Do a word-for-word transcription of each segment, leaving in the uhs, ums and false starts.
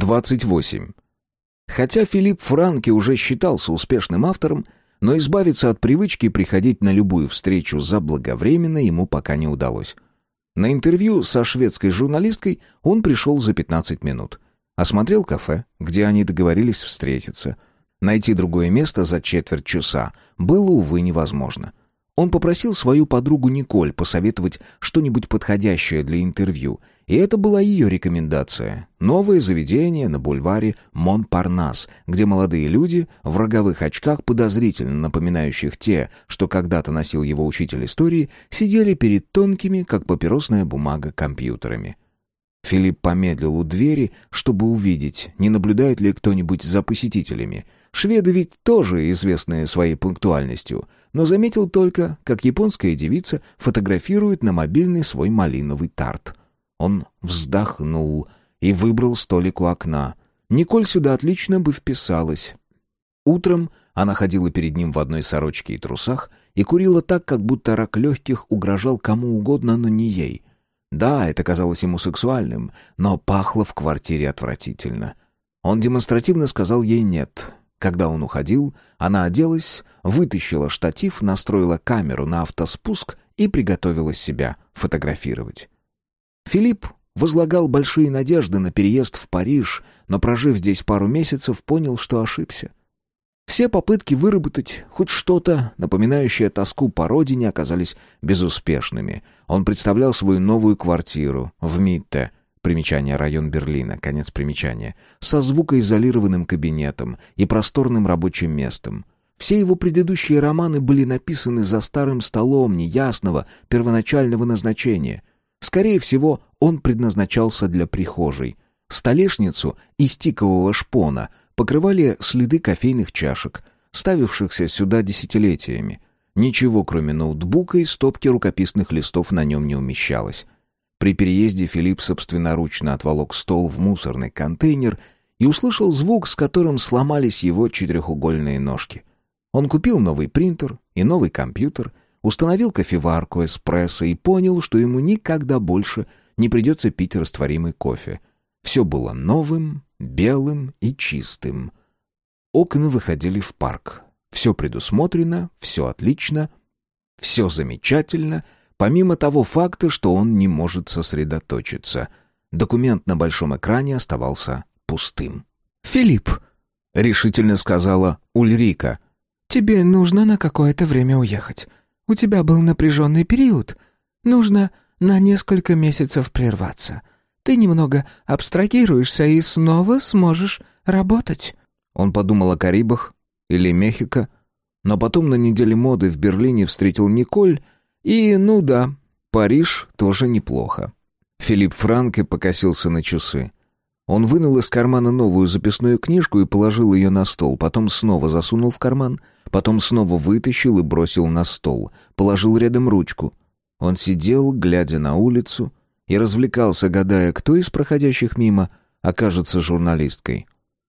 двадцать восемь. Хотя Филипп Франке уже считался успешным автором, но избавиться от привычки приходить на любую встречу заблаговременно ему пока не удалось. На интервью со шведской журналисткой он пришел за пятнадцать минут. Осмотрел кафе, где они договорились встретиться. Найти другое место за четверть часа было, увы, невозможно. Он попросил свою подругу Николь посоветовать что-нибудь подходящее для интервью, и это была ее рекомендация. Новое заведение на бульваре Монпарнас, где молодые люди в роговых очках, подозрительно напоминающих те, что когда-то носил его учитель истории, сидели перед тонкими, как папиросная бумага, компьютерами. Филипп помедлил у двери, чтобы увидеть, не наблюдает ли кто-нибудь за посетителями. Шведы ведь тоже известны своей пунктуальностью, но заметил только, как японская девица фотографирует на мобильный свой малиновый тарт. Он вздохнул и выбрал столик у окна. Николь сюда отлично бы вписалась. Утром она ходила перед ним в одной сорочке и трусах и курила так, как будто рак легких угрожал кому угодно, но не ей. Да, это казалось ему сексуальным, но пахло в квартире отвратительно. Он демонстративно сказал ей «нет». Когда он уходил, она оделась, вытащила штатив, настроила камеру на автоспуск и приготовилась себя фотографировать. Филипп возлагал большие надежды на переезд в Париж, но, прожив здесь пару месяцев, понял, что ошибся. Все попытки выработать хоть что-то, напоминающее тоску по родине, оказались безуспешными. Он представлял свою новую квартиру в Митте, примечание район Берлина, конец примечания, со звукоизолированным кабинетом и просторным рабочим местом. Все его предыдущие романы были написаны за старым столом неясного первоначального назначения. Скорее всего, он предназначался для прихожей. Столешницу из тикового шпона покрывали следы кофейных чашек, ставившихся сюда десятилетиями. Ничего, кроме ноутбука и стопки рукописных листов, на нем не умещалось. При переезде Филипп собственноручно отволок стол в мусорный контейнер и услышал звук, с которым сломались его четырехугольные ножки. Он купил новый принтер и новый компьютер, установил кофеварку, эспрессо и понял, что ему никогда больше не придется пить растворимый кофе. Все было новым, белым и чистым. Окна выходили в парк. Все предусмотрено, все отлично, все замечательно, помимо того факта, что он не может сосредоточиться. Документ на большом экране оставался пустым. «Филипп», — решительно сказала Ульрика, — «тебе нужно на какое-то время уехать. У тебя был напряженный период. Нужно на несколько месяцев прерваться. Ты немного абстрагируешься и снова сможешь работать». Он подумал о Карибах или Мехико, но потом на неделе моды в Берлине встретил Николь, и, ну да, Париж тоже неплохо. Филипп Франке покосился на часы. Он вынул из кармана новую записную книжку и положил ее на стол, потом снова засунул в карман, потом снова вытащил и бросил на стол, положил рядом ручку. Он сидел, глядя на улицу, и развлекался, гадая, кто из проходящих мимо окажется журналисткой.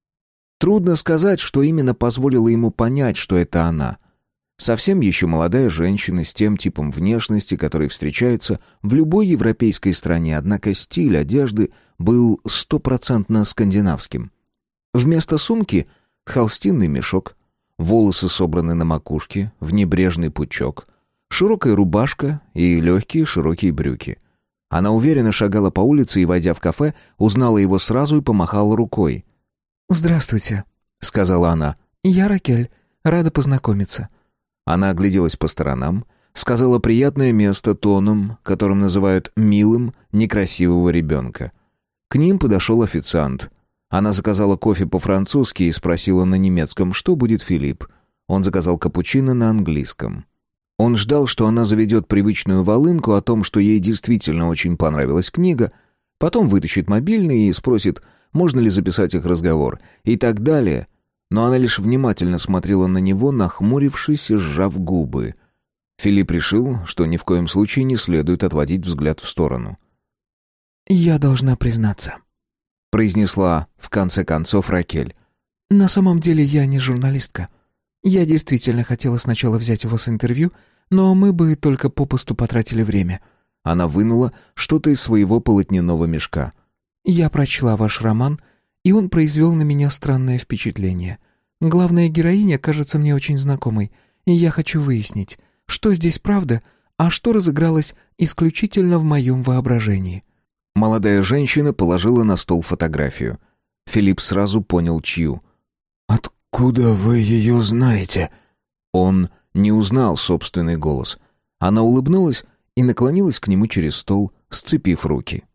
Трудно сказать, что именно позволило ему понять, что это она. Совсем еще молодая женщина с тем типом внешности, который встречается в любой европейской стране, однако стиль одежды был стопроцентно скандинавским. Вместо сумки — холстинный мешок, волосы собраны на макушке, в небрежный пучок, широкая рубашка и легкие широкие брюки. Она уверенно шагала по улице и, войдя в кафе, узнала его сразу и помахала рукой. «Здравствуйте», — сказала она. «Я Ракель. Рада познакомиться». Она огляделась по сторонам, сказала приятное место тоном, которым называют «милым» некрасивого ребенка. К ним подошел официант. Она заказала кофе по-французски и спросила на немецком, что будет Филипп. Он заказал капучино на английском. Он ждал, что она заведет привычную волынку о том, что ей действительно очень понравилась книга, потом вытащит мобильный и спросит, можно ли записать их разговор, и так далее. Но она лишь внимательно смотрела на него, нахмурившись и сжав губы. Филипп решил, что ни в коем случае не следует отводить взгляд в сторону. «Я должна признаться», — произнесла в конце концов Ракель. «На самом деле я не журналистка. Я действительно хотела сначала взять у вас интервью, но мы бы только попусту потратили время». Она вынула что-то из своего полотняного мешка. «Я прочла ваш роман и он произвел на меня странное впечатление. Главная героиня кажется мне очень знакомой, и я хочу выяснить, что здесь правда, а что разыгралось исключительно в моем воображении». Молодая женщина положила на стол фотографию. Филипп сразу понял, чью. «Откуда вы ее знаете?» Он не узнал собственный голос. Она улыбнулась и наклонилась к нему через стол, сцепив руки.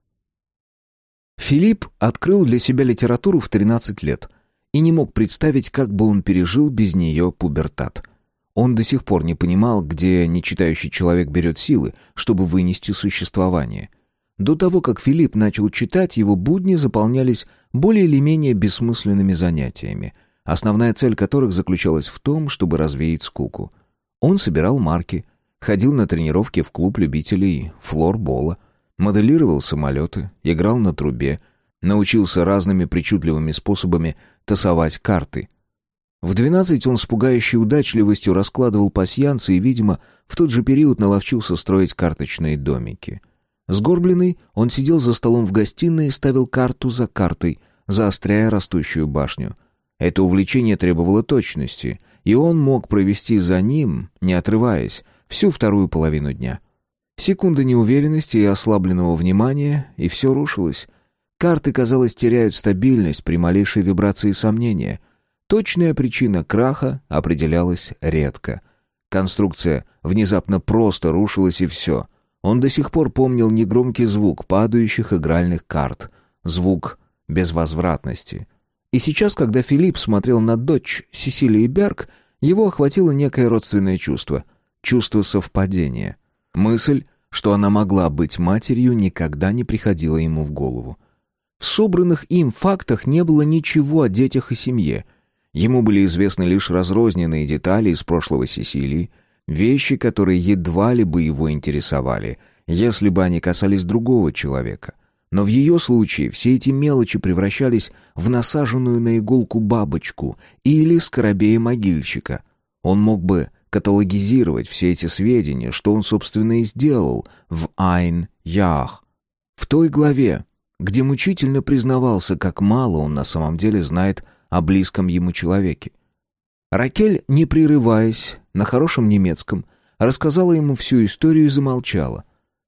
Филипп открыл для себя литературу в тринадцать лет и не мог представить, как бы он пережил без нее пубертат. Он до сих пор не понимал, где нечитающий человек берет силы, чтобы вынести существование. До того, как Филипп начал читать, его будни заполнялись более или менее бессмысленными занятиями, основная цель которых заключалась в том, чтобы развеять скуку. Он собирал марки, ходил на тренировки в клуб любителей флорбола, моделировал самолеты, играл на трубе, научился разными причудливыми способами тасовать карты. В двенадцать он с пугающей удачливостью раскладывал пасьянцы и, видимо, в тот же период наловчился строить карточные домики. Сгорбленный, он сидел за столом в гостиной и ставил карту за картой, заостряя растущую башню. Это увлечение требовало точности, и он мог провести за ним, не отрываясь, всю вторую половину дня. Секунда неуверенности и ослабленного внимания, и все рушилось. Карты, казалось, теряют стабильность при малейшей вибрации сомнения. Точная причина краха определялась редко. Конструкция внезапно просто рушилась, и все. Он до сих пор помнил негромкий звук падающих игральных карт, звук безвозвратности. И сейчас, когда Филипп смотрел на дочь Сесилии Берг, его охватило некое родственное чувство, чувство совпадения. Мысль, что она могла быть матерью, никогда не приходила ему в голову. В собранных им фактах не было ничего о детях и семье. Ему были известны лишь разрозненные детали из прошлого Сесилии, вещи, которые едва ли бы его интересовали, если бы они касались другого человека. Но в ее случае все эти мелочи превращались в насаженную на иголку бабочку или скоробея-могильщика. Он мог бы каталогизировать все эти сведения, что он, собственно, и сделал в «Айн-Ях», в той главе, где мучительно признавался, как мало он на самом деле знает о близком ему человеке. Ракель, не прерываясь, на хорошем немецком, рассказала ему всю историю и замолчала.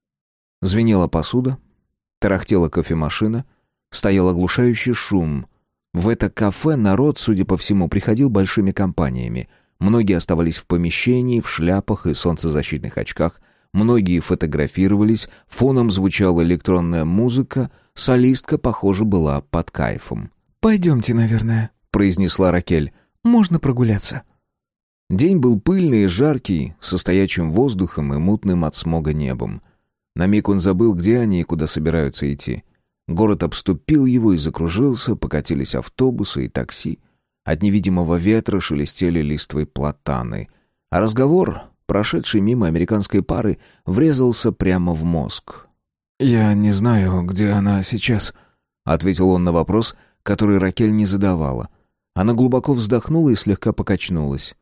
Звенела посуда, тарахтела кофемашина, стоял оглушающий шум. В это кафе народ, судя по всему, приходил большими компаниями. Многие оставались в помещении, в шляпах и солнцезащитных очках, многие фотографировались, фоном звучала электронная музыка, солистка, похоже, была под кайфом. «Пойдемте, наверное», — произнесла Ракель. «Можно прогуляться». День был пыльный и жаркий, со стоячим воздухом и мутным от смога небом. На миг он забыл, где они и куда собираются идти. Город обступил его и закружился, покатились автобусы и такси. От невидимого ветра шелестели листвой платаны. А разговор, прошедший мимо американской пары, врезался прямо в мозг. «Я не знаю, где она сейчас», — ответил он на вопрос, который Ракель не задавала. Она глубоко вздохнула и слегка покачнулась.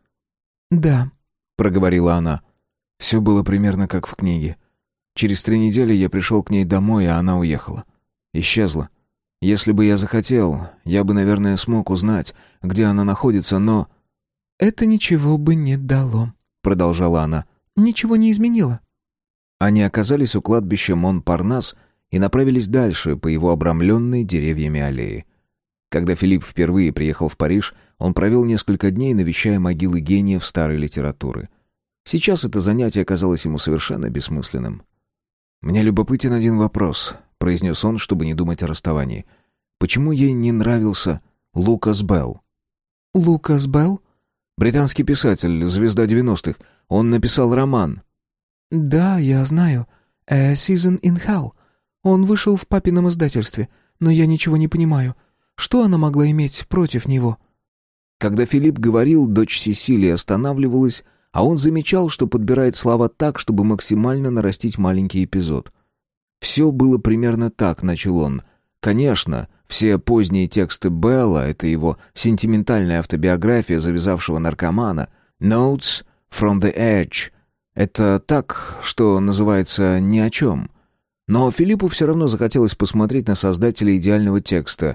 «Да», — проговорила она. Все было примерно как в книге. Через три недели я пришел к ней домой, а она уехала. Исчезла. Если бы я захотел, я бы, наверное, смог узнать, где она находится, но... «Это ничего бы не дало», — продолжала она. «Ничего не изменило». Они оказались у кладбища Монпарнас и направились дальше по его обрамленной деревьями аллее. Когда Филипп впервые приехал в Париж, он провел несколько дней, навещая могилы гениев старой литературы. Сейчас это занятие казалось ему совершенно бессмысленным. «Мне любопытен один вопрос», — произнес он, чтобы не думать о расставании. «Почему ей не нравился Лукас Белл?» «Лукас Белл?» «Британский писатель, звезда девяностых. Он написал роман». «Да, я знаю. A Season in Hell. Он вышел в папином издательстве, но я ничего не понимаю. Что она могла иметь против него?» Когда Филипп говорил, дочь Сесилии останавливалась, а он замечал, что подбирает слова так, чтобы максимально нарастить маленький эпизод. «Все было примерно так», — начал он. «Конечно, все поздние тексты Белла — это его сентиментальная автобиография завязавшего наркомана. Notes from the Edge — это так, что называется ни о чем». Но Филиппу все равно захотелось посмотреть на создателя идеального текста —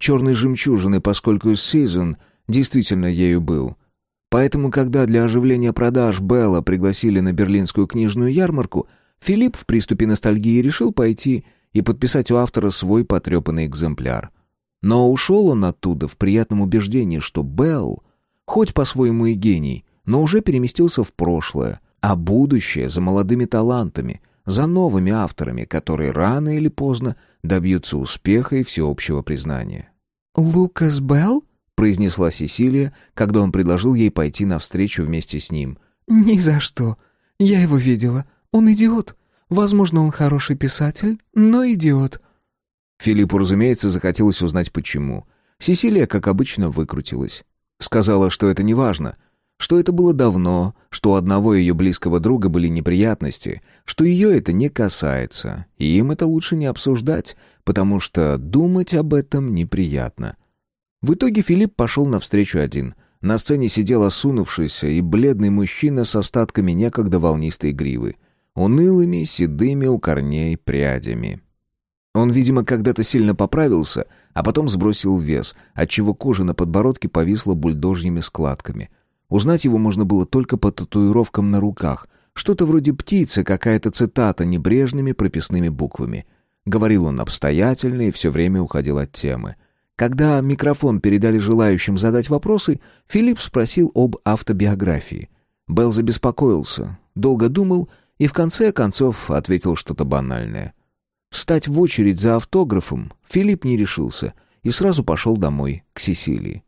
черной жемчужины, поскольку Season действительно ею был. Поэтому, когда для оживления продаж Белла пригласили на берлинскую книжную ярмарку, Филипп в приступе ностальгии решил пойти и подписать у автора свой потрепанный экземпляр. Но ушел он оттуда в приятном убеждении, что Белл, хоть по-своему и гений, но уже переместился в прошлое, а будущее за молодыми талантами, за новыми авторами, которые рано или поздно добьются успеха и всеобщего признания. «Лукас Белл?» — произнесла Сесилия, когда он предложил ей пойти навстречу вместе с ним. «Ни за что. Я его видела. Он идиот. Возможно, он хороший писатель, но идиот». Филиппу, разумеется, захотелось узнать, почему. Сесилия, как обычно, выкрутилась. Сказала, что это не важно, что это было давно, что у одного ее близкого друга были неприятности, что ее это не касается, и им это лучше не обсуждать, потому что думать об этом неприятно. В итоге Филипп пошел навстречу один. На сцене сидел осунувшийся и бледный мужчина с остатками некогда волнистой гривы, унылыми, седыми у корней прядями. Он, видимо, когда-то сильно поправился, а потом сбросил вес, отчего кожа на подбородке повисла бульдожьими складками. Узнать его можно было только по татуировкам на руках. Что-то вроде птицы, какая-то цитата небрежными прописными буквами. Говорил он обстоятельно и все время уходил от темы. Когда микрофон передали желающим задать вопросы, Филипп спросил об автобиографии. Белл забеспокоился, долго думал и в конце концов ответил что-то банальное. Встать в очередь за автографом Филипп не решился и сразу пошел домой, к Сесилии.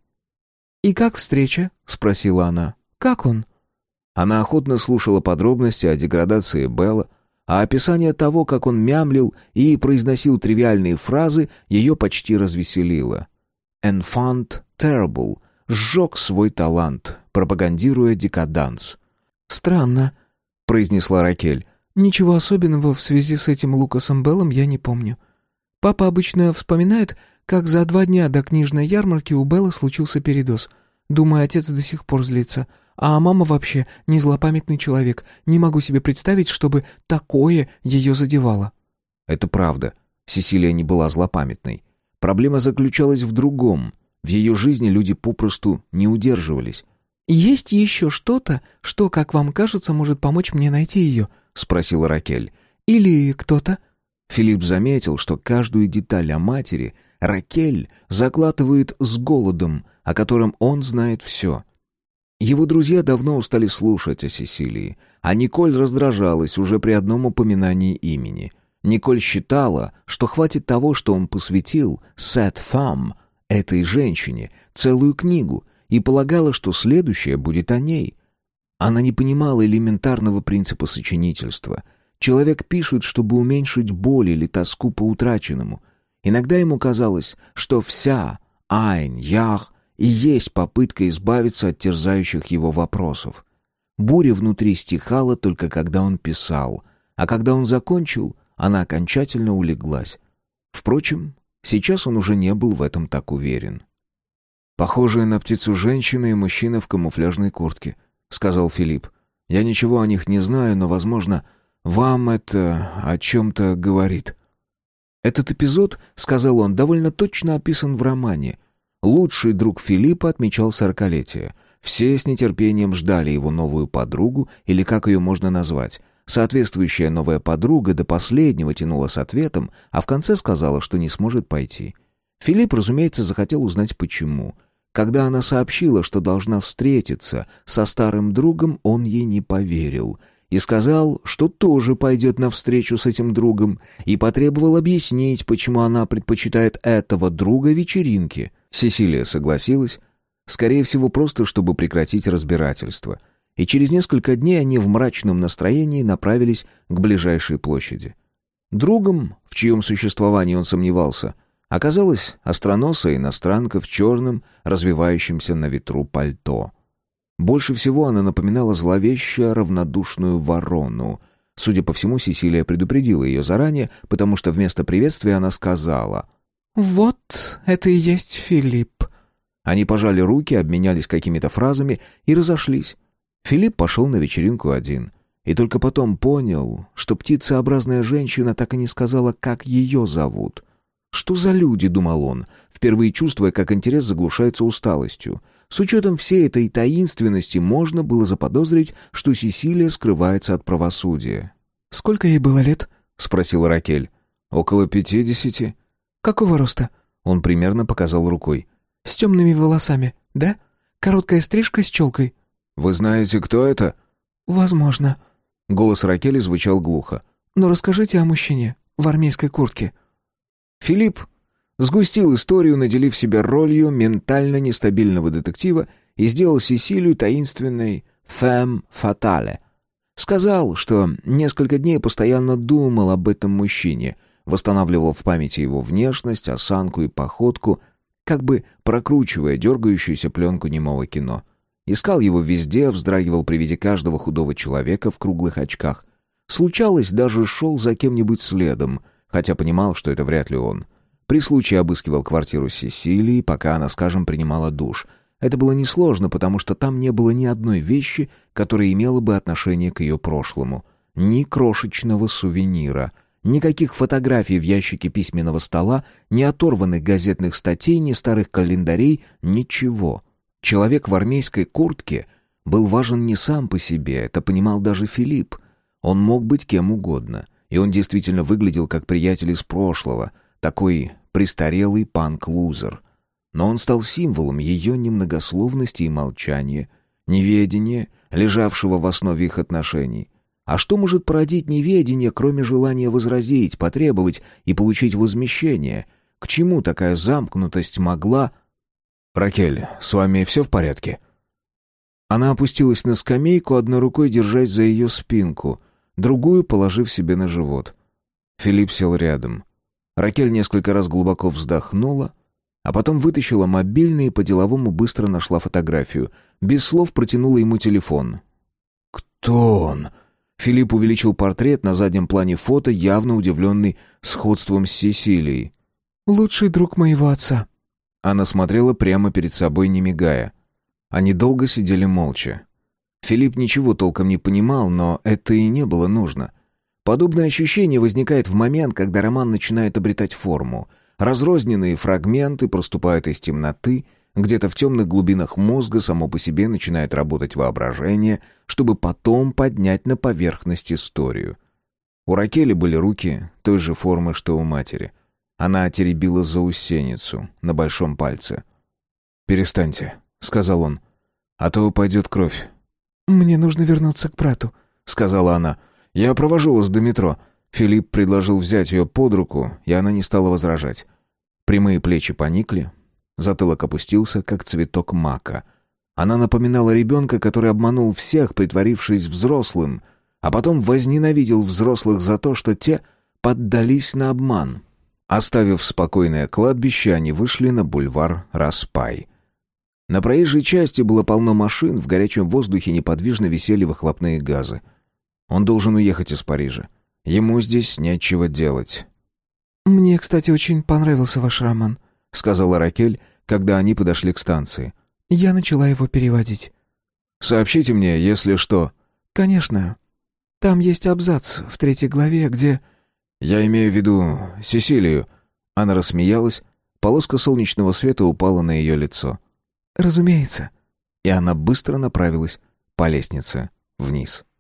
«И как встреча?» — спросила она. «Как он?» Она охотно слушала подробности о деградации Белла, а описание того, как он мямлил и произносил тривиальные фразы, ее почти развеселило. «Enfant terrible» сжег свой талант, пропагандируя декаданс. «Странно», — произнесла Ракель. «Ничего особенного в связи с этим Лукасом Беллом я не помню. Папа обычно вспоминает, как за два дня до книжной ярмарки у Белла случился передоз. Думаю, отец до сих пор злится. А мама вообще не злопамятный человек. Не могу себе представить, чтобы такое ее задевало». Это правда. Сесилия не была злопамятной. Проблема заключалась в другом. В ее жизни люди попросту не удерживались. «Есть еще что-то, что, как вам кажется, может помочь мне найти ее?» — спросила Ракель. «Или кто-то?» Филипп заметил, что каждую деталь о матери Ракель заглатывает с голодом, о котором он знает все. Его друзья давно устали слушать о Сесилии, а Николь раздражалась уже при одном упоминании имени. Николь считала, что хватит того, что он посвятил «cette femme», этой женщине, целую книгу, и полагала, что следующее будет о ней. Она не понимала элементарного принципа сочинительства. Человек пишет, чтобы уменьшить боль или тоску по утраченному. Иногда ему казалось, что вся «Ein Jahr» и есть попытка избавиться от терзающих его вопросов. Буря внутри стихала только когда он писал, а когда он закончил, она окончательно улеглась. Впрочем, сейчас он уже не был в этом так уверен. «Похожая на птицу женщина и мужчина в камуфляжной куртке», — сказал Филипп. «Я ничего о них не знаю, но, возможно, вам это о чем-то говорит». Этот эпизод, сказал он, довольно точно описан в романе. Лучший друг Филиппа отмечал сорокалетие. Все с нетерпением ждали его новую подругу, или как ее можно назвать. Соответствующая новая подруга до последнего тянула с ответом, а в конце сказала, что не сможет пойти. Филипп, разумеется, захотел узнать, почему. Когда она сообщила, что должна встретиться со старым другом, он ей не поверил и сказал, что тоже пойдет на встречу с этим другом, и потребовал объяснить, почему она предпочитает этого друга вечеринке. Сесилия согласилась, скорее всего, просто чтобы прекратить разбирательство, и через несколько дней они в мрачном настроении направились к ближайшей площади. Другом, в чьем существовании он сомневался, оказалась остроносая иностранка в черном, развивающемся на ветру пальто. Больше всего она напоминала зловеще равнодушную ворону. Судя по всему, Сесилия предупредила ее заранее, потому что вместо приветствия она сказала: «Вот это и есть Филипп». Они пожали руки, обменялись какими-то фразами и разошлись. Филипп пошел на вечеринку один. И только потом понял, что птицеобразная женщина так и не сказала, как ее зовут. Что за люди, думал он, впервые чувствуя, как интерес заглушается усталостью. С учетом всей этой таинственности можно было заподозрить, что Сесилия скрывается от правосудия. «Сколько ей было лет?» — спросила Ракель. «Около пятидесяти». «Какого роста?» — он примерно показал рукой. «С темными волосами, да? Короткая стрижка с челкой». «Вы знаете, кто это?» «Возможно». Голос Ракели звучал глухо. «Но расскажите о мужчине в армейской куртке». Филипп сгустил историю, наделив себя ролью ментально нестабильного детектива и сделал Сесилию таинственной «femme fatale». Сказал, что несколько дней постоянно думал об этом мужчине, восстанавливал в памяти его внешность, осанку и походку, как бы прокручивая дергающуюся пленку немого кино. Искал его везде, вздрагивал при виде каждого худого человека в круглых очках. Случалось, даже шел за кем-нибудь следом, хотя понимал, что это вряд ли он. При случае обыскивал квартиру Сесилии, пока она, скажем, принимала душ. Это было несложно, потому что там не было ни одной вещи, которая имела бы отношение к ее прошлому. Ни крошечного сувенира, никаких фотографий в ящике письменного стола, ни оторванных газетных статей, ни старых календарей, ничего. Человек в армейской куртке был важен не сам по себе, это понимал даже Филипп. Он мог быть кем угодно, и он действительно выглядел как приятель из прошлого, такой престарелый панк-лузер. Но он стал символом ее немногословности и молчания, неведения, лежавшего в основе их отношений. А что может породить неведение, кроме желания возразить, потребовать и получить возмещение? К чему такая замкнутость могла... «Ракель, с вами все в порядке?» Она опустилась на скамейку, одной рукой держась за ее спинку, другую положив себе на живот. Филипп сел рядом. Ракель несколько раз глубоко вздохнула, а потом вытащила мобильный и по-деловому быстро нашла фотографию. Без слов протянула ему телефон. «Кто он?» Филипп увеличил портрет на заднем плане фото, явно удивленный сходством с Сесилией. «Лучший друг моего отца». Она смотрела прямо перед собой, не мигая. Они долго сидели молча. Филипп ничего толком не понимал, но это и не было нужно. Подобное ощущение возникает в момент, когда роман начинает обретать форму. Разрозненные фрагменты проступают из темноты, где-то в темных глубинах мозга само по себе начинает работать воображение, чтобы потом поднять на поверхность историю. У Ракели были руки той же формы, что у матери. Она теребила заусеницу на большом пальце. «Перестаньте», — сказал он, — «а то упадет кровь». «Мне нужно вернуться к брату», — сказала она. «Я провожу вас до метро». Филипп предложил взять ее под руку, и она не стала возражать. Прямые плечи поникли, затылок опустился, как цветок мака. Она напоминала ребенка, который обманул всех, притворившись взрослым, а потом возненавидел взрослых за то, что те поддались на обман. Оставив спокойное кладбище, они вышли на бульвар Распай. На проезжей части было полно машин, в горячем воздухе неподвижно висели выхлопные газы. Он должен уехать из Парижа. Ему здесь нечего делать. «Мне, кстати, очень понравился ваш роман», — сказала Ракель, когда они подошли к станции. «Я начала его переводить». «Сообщите мне, если что». «Конечно. Там есть абзац в третьей главе, где...» «Я имею в виду Сесилию». Она рассмеялась, полоска солнечного света упала на ее лицо. «Разумеется». И она быстро направилась по лестнице вниз.